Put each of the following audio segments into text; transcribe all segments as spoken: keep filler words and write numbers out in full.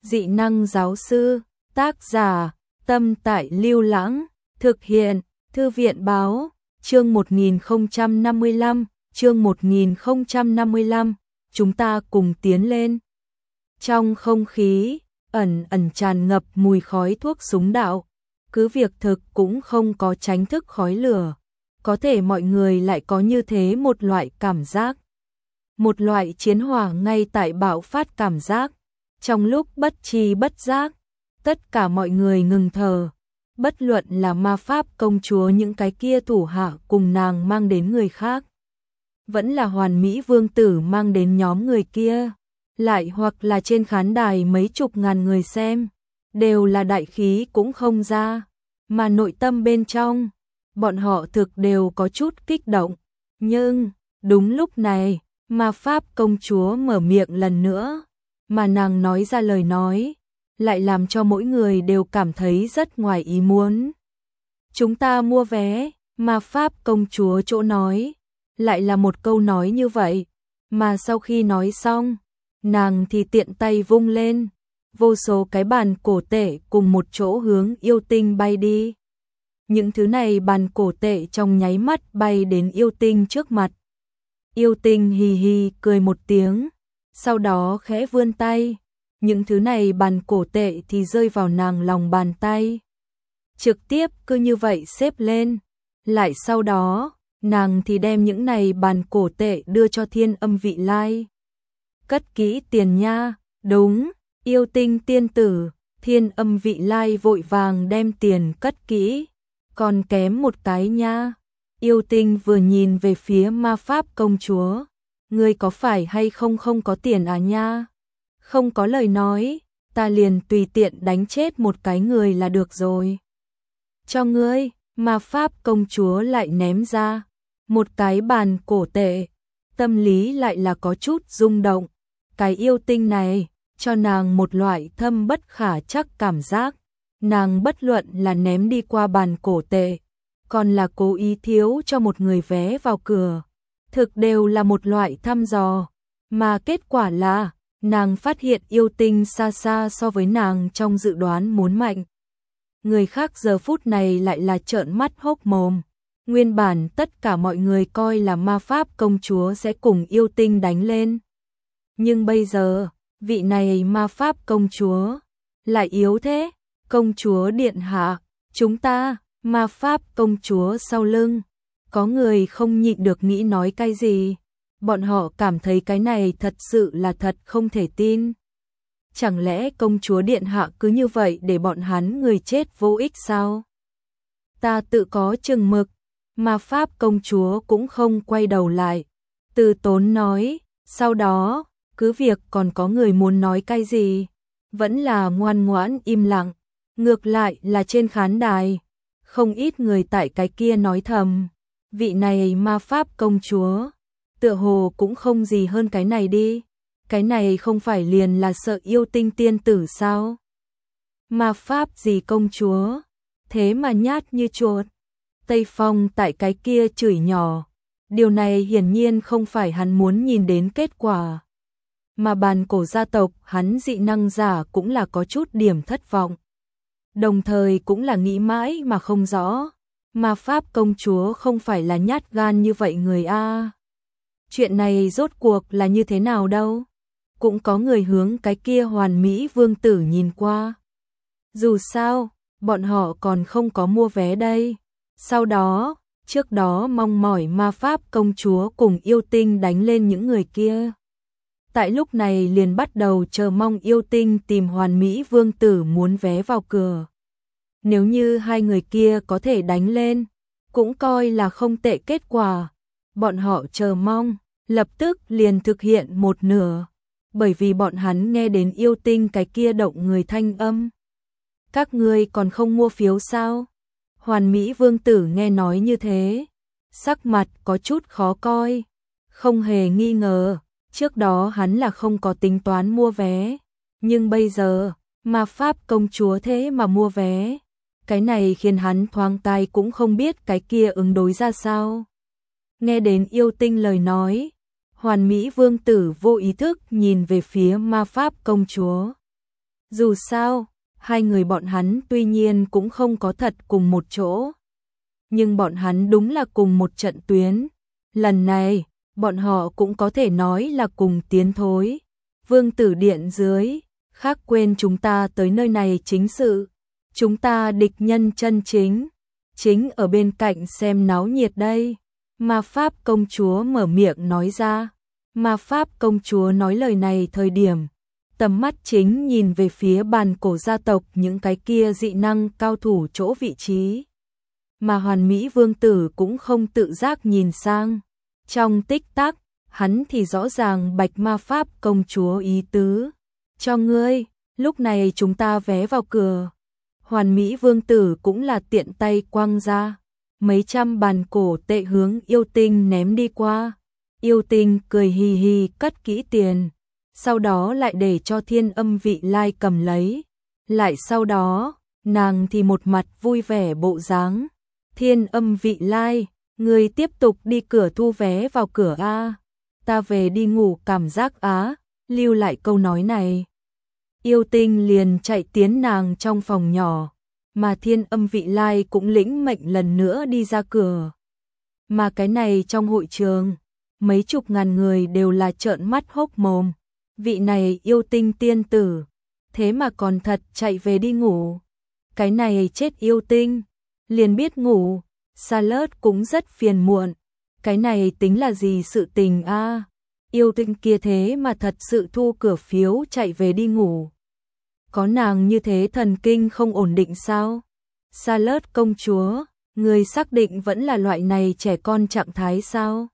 Dị năng giáo sư, tác giả, Tâm Tại Lưu Lãng, thực hiện, Thư viện báo, chương một nghìn không trăm năm mươi lăm, chương một nghìn không trăm năm mươi lăm, chúng ta cùng tiến lên. Trong không khí, ẩn ẩn tràn ngập mùi khói thuốc súng đạo, cứ việc thực cũng không có tránh thức khói lửa, có thể mọi người lại có như thế một loại cảm giác. Một loại chiến hỏa ngay tại bạo phát cảm giác. Trong lúc bất tri bất giác, tất cả mọi người ngừng thở, bất luận là ma pháp công chúa những cái kia thủ hạ cùng nàng mang đến người khác, vẫn là hoàn mỹ vương tử mang đến nhóm người kia, lại hoặc là trên khán đài mấy chục ngàn người xem, đều là đại khí cũng không ra, mà nội tâm bên trong, bọn họ thực đều có chút kích động. Nhưng, đúng lúc này, ma pháp công chúa mở miệng lần nữa, mà nàng nói ra lời nói, lại làm cho mỗi người đều cảm thấy rất ngoài ý muốn. Chúng ta mua vé, ma pháp công chúa chỗ nói, lại là một câu nói như vậy, mà sau khi nói xong, nàng thì tiện tay vung lên, vô số cái bàn cổ tệ cùng một chỗ hướng yêu tinh bay đi. Những thứ này bàn cổ tệ trong nháy mắt bay đến yêu tinh trước mặt. Yêu tinh hì hì cười một tiếng, sau đó khẽ vươn tay, những thứ này bàn cổ tệ thì rơi vào nàng lòng bàn tay. Trực tiếp cứ như vậy xếp lên, lại sau đó, nàng thì đem những này bàn cổ tệ đưa cho Thiên Âm Vị Lai. Cất kỹ tiền nha, đúng, yêu tinh tiên tử, Thiên Âm Vị Lai vội vàng đem tiền cất kỹ, còn kém một cái nha. Yêu tinh vừa nhìn về phía ma pháp công chúa, ngươi có phải hay không không có tiền à nha? Không có lời nói, ta liền tùy tiện đánh chết một cái người là được rồi. Cho ngươi, ma pháp công chúa lại ném ra một cái bàn cổ tệ, tâm lý lại là có chút rung động. Cái yêu tinh này, cho nàng một loại thâm bất khả trắc cảm giác, nàng bất luận là ném đi qua bàn cổ tệ, còn là cố ý thiếu cho một người vé vào cửa, thực đều là một loại thăm dò, mà kết quả là, nàng phát hiện yêu tinh xa xa so với nàng trong dự đoán muốn mạnh. Người khác giờ phút này lại là trợn mắt hốc mồm, nguyên bản tất cả mọi người coi là ma pháp công chúa sẽ cùng yêu tinh đánh lên. Nhưng bây giờ, vị này ma pháp công chúa, lại yếu thế, công chúa điện hạ, chúng ta, ma pháp công chúa sau lưng, có người không nhịn được nghĩ nói cái gì, bọn họ cảm thấy cái này thật sự là thật không thể tin. Chẳng lẽ công chúa điện hạ cứ như vậy để bọn hắn người chết vô ích sao? Ta tự có chừng mực, ma pháp công chúa cũng không quay đầu lại, từ tốn nói, sau đó, cứ việc còn có người muốn nói cái gì, vẫn là ngoan ngoãn im lặng, ngược lại là trên khán đài. Không ít người tại cái kia nói thầm, vị này ma pháp công chúa, tựa hồ cũng không gì hơn cái này đi, cái này không phải liền là sợ yêu tinh tiên tử sao? Ma pháp gì công chúa, thế mà nhát như chuột. Tây Phong tại cái kia chửi nhỏ, điều này hiển nhiên không phải hắn muốn nhìn đến kết quả. Mà bàn cổ gia tộc hắn dị năng giả cũng là có chút điểm thất vọng. Đồng thời cũng là nghĩ mãi mà không rõ, ma pháp công chúa không phải là nhát gan như vậy người a. Chuyện này rốt cuộc là như thế nào đâu? Cũng có người hướng cái kia hoàn mỹ vương tử nhìn qua. Dù sao, bọn họ còn không có mua vé đây. Sau đó, trước đó mong mỏi ma pháp công chúa cùng yêu tinh đánh lên những người kia. Tại lúc này liền bắt đầu chờ mong yêu tinh tìm hoàn mỹ vương tử muốn vé vào cửa. Nếu như hai người kia có thể đánh lên, cũng coi là không tệ kết quả. Bọn họ chờ mong, lập tức liền thực hiện một nửa, bởi vì bọn hắn nghe đến yêu tinh cái kia động người thanh âm. Các ngươi còn không mua phiếu sao? Hoàn mỹ vương tử nghe nói như thế, sắc mặt có chút khó coi, không hề nghi ngờ. Trước đó hắn là không có tính toán mua vé, nhưng bây giờ, ma pháp công chúa thế mà mua vé. Cái này khiến hắn thoáng tai cũng không biết cái kia ứng đối ra sao. Nghe đến yêu tinh lời nói, hoàn mỹ vương tử vô ý thức nhìn về phía ma pháp công chúa. Dù sao, hai người bọn hắn tuy nhiên cũng không có thật cùng một chỗ. Nhưng bọn hắn đúng là cùng một trận tuyến. Lần này, bọn họ cũng có thể nói là cùng tiến thối. Vương tử điện dưới, khác quên chúng ta tới nơi này chính sự. Chúng ta địch nhân chân chính. Chính ở bên cạnh xem náo nhiệt đây. Ma Pháp công chúa mở miệng nói ra. Ma Pháp công chúa nói lời này thời điểm. Tầm mắt chính nhìn về phía bàn cổ gia tộc những cái kia dị năng cao thủ chỗ vị trí. Mà Hoàn Mỹ Vương tử cũng không tự giác nhìn sang. Trong tích tắc, hắn thì rõ ràng bạch Ma Pháp công chúa ý tứ. Cho ngươi, lúc này chúng ta vé vào cửa. Hoàn Mỹ Vương tử cũng là tiện tay quăng ra. Mấy trăm bàn cổ tệ hướng yêu tinh ném đi qua. Yêu tinh cười hì hì cất kỹ tiền. Sau đó lại để cho Thiên Âm Vị Lai cầm lấy. Lại sau đó, nàng thì một mặt vui vẻ bộ dáng. Thiên Âm Vị Lai, người tiếp tục đi cửa thu vé vào cửa A. Ta về đi ngủ cảm giác á, lưu lại câu nói này. Yêu tinh liền chạy tiến nàng trong phòng nhỏ, mà Thiên Âm Vị Lai cũng lĩnh mệnh lần nữa đi ra cửa. Mà cái này trong hội trường, mấy chục ngàn người đều là trợn mắt hốc mồm. Vị này yêu tinh tiên tử, thế mà còn thật chạy về đi ngủ. Cái này chết yêu tinh, liền biết ngủ. Charlotte cũng rất phiền muộn. Cái này tính là gì sự tình a? À? Yêu tinh kia thế mà thật sự thu cửa phiếu chạy về đi ngủ. Có nàng như thế thần kinh không ổn định sao? Charlotte công chúa, người xác định vẫn là loại này trẻ con trạng thái sao?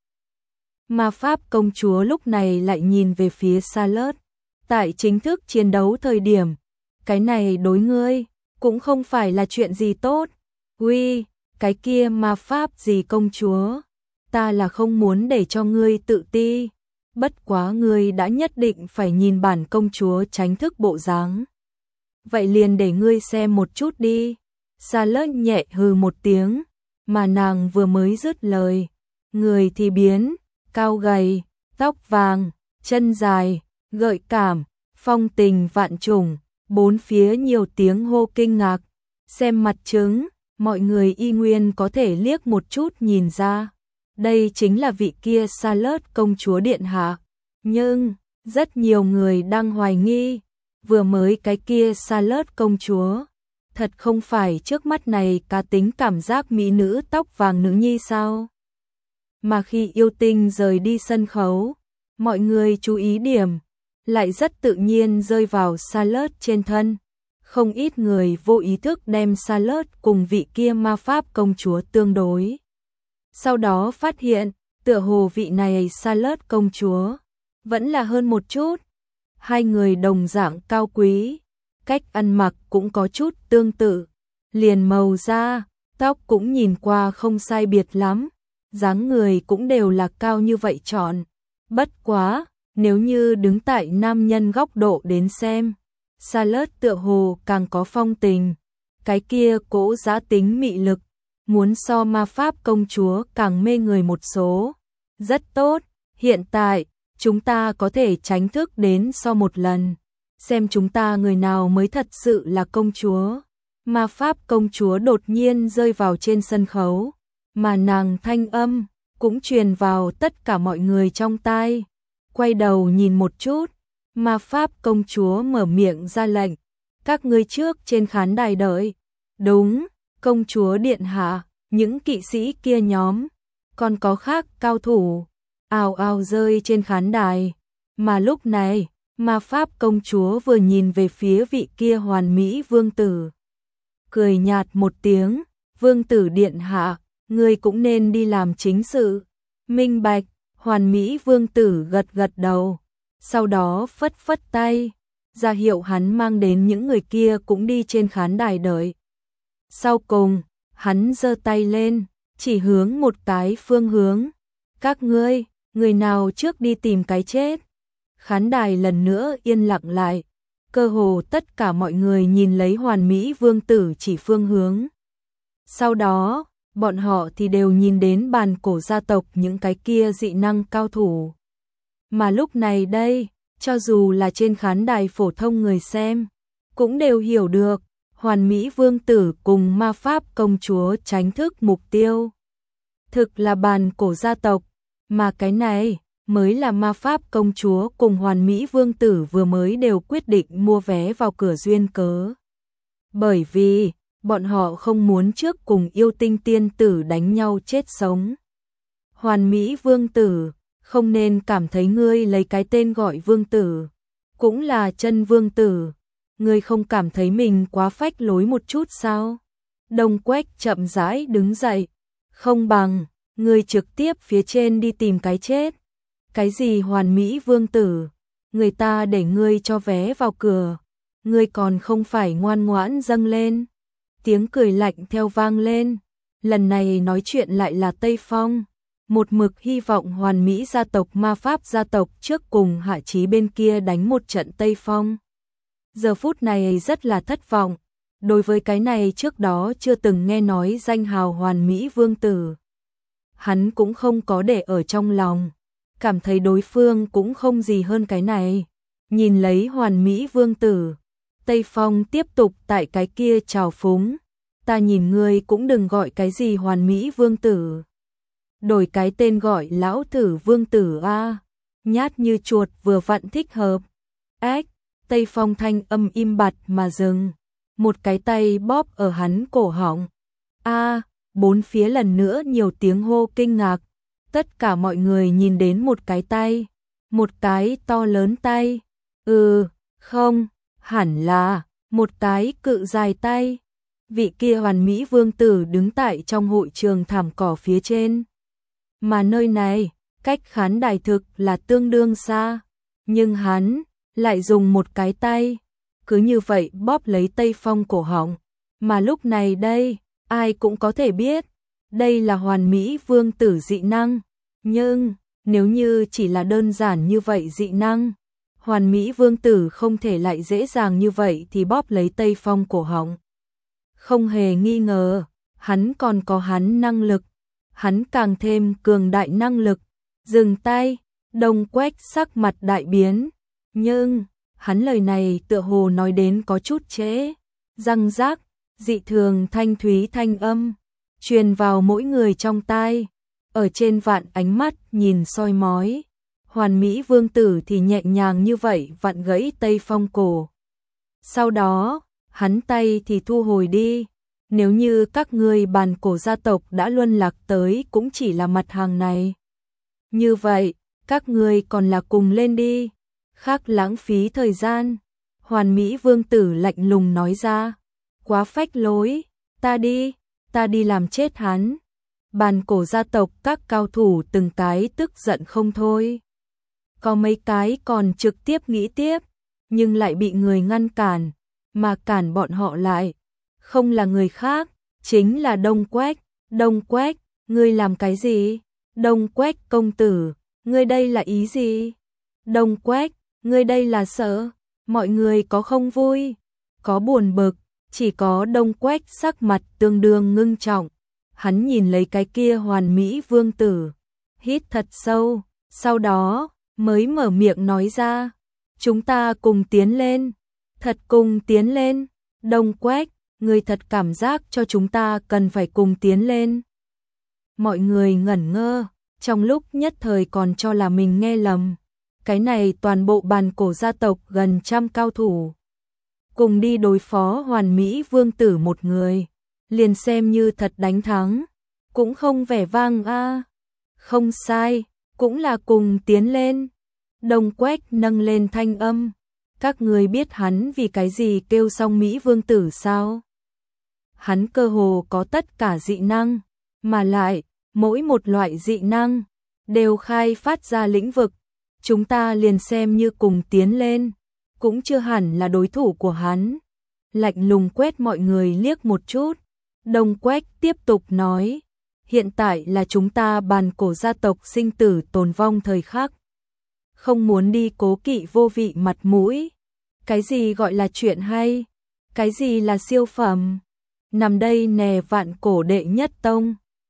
Ma Pháp công chúa lúc này lại nhìn về phía Charlotte. Tại chính thức chiến đấu thời điểm, cái này đối ngươi cũng không phải là chuyện gì tốt. Uy, cái kia Ma Pháp gì công chúa, ta là không muốn để cho ngươi tự ti. Bất quá ngươi đã nhất định phải nhìn bản công chúa tránh thức bộ dáng. Vậy liền để ngươi xem một chút đi. Charlotte nhẹ hừ một tiếng, mà nàng vừa mới dứt lời, người thì biến, cao gầy, tóc vàng, chân dài, gợi cảm, phong tình vạn trùng, bốn phía nhiều tiếng hô kinh ngạc. Xem mặt trứng, mọi người y nguyên có thể liếc một chút nhìn ra. Đây chính là vị kia Charlotte công chúa điện hạ. Nhưng, rất nhiều người đang hoài nghi, vừa mới cái kia Charlotte công chúa, thật không phải trước mắt này cá tính cảm giác mỹ nữ tóc vàng nữ nhi sao? Mà khi yêu tinh rời đi sân khấu, mọi người chú ý điểm, lại rất tự nhiên rơi vào Charlotte trên thân. Không ít người vô ý thức đem Charlotte cùng vị kia Ma Pháp công chúa tương đối. Sau đó phát hiện, tựa hồ vị này Charlotte công chúa vẫn là hơn một chút. Hai người đồng dạng cao quý, cách ăn mặc cũng có chút tương tự, liền màu da, tóc cũng nhìn qua không sai biệt lắm, dáng người cũng đều là cao như vậy chọn. Bất quá, nếu như đứng tại nam nhân góc độ đến xem, Charlotte tựa hồ càng có phong tình, cái kia cỗ giá tính mị lực, muốn so Ma Pháp công chúa càng mê người một số. Rất tốt, hiện tại, chúng ta có thể tránh thức đến so một lần, xem chúng ta người nào mới thật sự là công chúa. Ma Pháp công chúa đột nhiên rơi vào trên sân khấu, mà nàng thanh âm cũng truyền vào tất cả mọi người trong tai. Quay đầu nhìn một chút, Ma Pháp công chúa mở miệng ra lệnh, các ngươi trước trên khán đài đợi. Đúng, công chúa điện hạ, những kỵ sĩ kia nhóm, còn có khác cao thủ, ào ào rơi trên khán đài. Mà lúc này, Ma Pháp công chúa vừa nhìn về phía vị kia hoàn mỹ vương tử. Cười nhạt một tiếng, vương tử điện hạ, ngươi cũng nên đi làm chính sự. Minh bạch, hoàn mỹ vương tử gật gật đầu, sau đó phất phất tay, ra hiệu hắn mang đến những người kia cũng đi trên khán đài đợi. Sau cùng, hắn giơ tay lên, chỉ hướng một cái phương hướng. Các ngươi, người nào trước đi tìm cái chết. Khán đài lần nữa yên lặng lại, cơ hồ tất cả mọi người nhìn lấy hoàn mỹ vương tử chỉ phương hướng. Sau đó, bọn họ thì đều nhìn đến bàn cổ gia tộc những cái kia dị năng cao thủ. Mà lúc này đây, cho dù là trên khán đài phổ thông người xem, cũng đều hiểu được, Hoàn Mỹ Vương tử cùng Ma Pháp công chúa tránh thức mục tiêu. Thực là bàn cổ gia tộc, mà cái này mới là Ma Pháp công chúa cùng Hoàn Mỹ Vương tử vừa mới đều quyết định mua vé vào cửa duyên cớ. Bởi vì, bọn họ không muốn trước cùng yêu tinh tiên tử đánh nhau chết sống. Hoàn Mỹ Vương tử, không nên cảm thấy ngươi lấy cái tên gọi Vương tử, cũng là chân Vương tử. Ngươi không cảm thấy mình quá phách lối một chút sao? Đông Quách chậm rãi đứng dậy. Không bằng, ngươi trực tiếp phía trên đi tìm cái chết. Cái gì Hoàn Mỹ Vương tử? Người ta để ngươi cho vé vào cửa. Ngươi còn không phải ngoan ngoãn dâng lên. Tiếng cười lạnh theo vang lên. Lần này nói chuyện lại là Tây Phong. Một mực hy vọng Hoàn Mỹ gia tộc Ma Pháp gia tộc trước cùng Hạ Chí bên kia đánh một trận Tây Phong. Giờ phút này rất là thất vọng. Đối với cái này trước đó chưa từng nghe nói danh hào Hoàn Mỹ Vương tử. Hắn cũng không có để ở trong lòng. Cảm thấy đối phương cũng không gì hơn cái này. Nhìn lấy Hoàn Mỹ Vương tử. Tây Phong tiếp tục tại cái kia trào phúng. Ta nhìn ngươi cũng đừng gọi cái gì Hoàn Mỹ Vương tử. Đổi cái tên gọi lão tử Vương tử a. Nhát như chuột vừa vặn thích hợp. Ếch, Tây Phong thanh âm im bặt mà dừng. Một cái tay bóp ở hắn cổ họng. A, bốn phía lần nữa nhiều tiếng hô kinh ngạc. Tất cả mọi người nhìn đến một cái tay. Một cái to lớn tay. Ừ, không, hẳn là một cái cự dài tay. Vị kia Hoàn Mỹ Vương tử đứng tại trong hội trường thảm cỏ phía trên. Mà nơi này, cách khán đài thực là tương đương xa. Nhưng hắn lại dùng một cái tay. Cứ như vậy bóp lấy Tây Phong cổ họng. Mà lúc này đây, ai cũng có thể biết. Đây là Hoàn Mỹ Vương tử dị năng. Nhưng, nếu như chỉ là đơn giản như vậy dị năng, Hoàn Mỹ Vương tử không thể lại dễ dàng như vậy thì bóp lấy Tây Phong cổ họng. Không hề nghi ngờ, hắn còn có hắn năng lực. Hắn càng thêm cường đại năng lực. Dừng tay, Đông Quách sắc mặt đại biến. Nhưng, hắn lời này tựa hồ nói đến có chút trễ. Răng rác, dị thường thanh thúy thanh âm, truyền vào mỗi người trong tai. Ở trên vạn ánh mắt nhìn soi mói. Hoàn Mỹ Vương tử thì nhẹ nhàng như vậy vặn gãy Tây Phong cổ. Sau đó, hắn tay thì thu hồi đi. Nếu như các ngươi bàn cổ gia tộc đã luân lạc tới cũng chỉ là mặt hàng này. Như vậy, các ngươi còn là cùng lên đi. Khác lãng phí thời gian. Hoàn Mỹ Vương tử lạnh lùng nói ra. Quá phách lối, ta đi, ta đi làm chết hắn. Bàn cổ gia tộc các cao thủ từng cái tức giận không thôi. Có mấy cái còn trực tiếp nghĩ tiếp, nhưng lại bị người ngăn cản, mà cản bọn họ lại. Không là người khác, chính là Đông Quách. Đông Quách, ngươi làm cái gì? Đông Quách công tử, ngươi đây là ý gì? Đông Quách, ngươi đây là sợ? Mọi người có không vui, có buồn bực, chỉ có Đông Quách sắc mặt tương đương ngưng trọng. Hắn nhìn lấy cái kia Hoàn Mỹ Vương tử, hít thật sâu, sau đó mới mở miệng nói ra, chúng ta cùng tiến lên, thật cùng tiến lên. Đông Quách, ngươi thật cảm giác cho chúng ta cần phải cùng tiến lên. Mọi người ngẩn ngơ, trong lúc nhất thời còn cho là mình nghe lầm. Cái này toàn bộ bàn cổ gia tộc gần trăm cao thủ. Cùng đi đối phó Hoàn Mỹ Vương tử một người. Liền xem như thật đánh thắng. Cũng không vẻ vang a. Không sai, cũng là cùng tiến lên. Đông Quách nâng lên thanh âm. Các người biết hắn vì cái gì kêu xong Mỹ Vương tử sao? Hắn cơ hồ có tất cả dị năng. Mà lại, mỗi một loại dị năng đều khai phát ra lĩnh vực. Chúng ta liền xem như cùng tiến lên, cũng chưa hẳn là đối thủ của hắn. Lạnh lùng quét mọi người liếc một chút. Đông Quách tiếp tục nói, hiện tại là chúng ta bàn cổ gia tộc sinh tử tồn vong thời khắc. Không muốn đi cố kỵ vô vị mặt mũi. Cái gì gọi là chuyện hay? Cái gì là siêu phẩm? Nằm đây nè vạn cổ đệ nhất tông.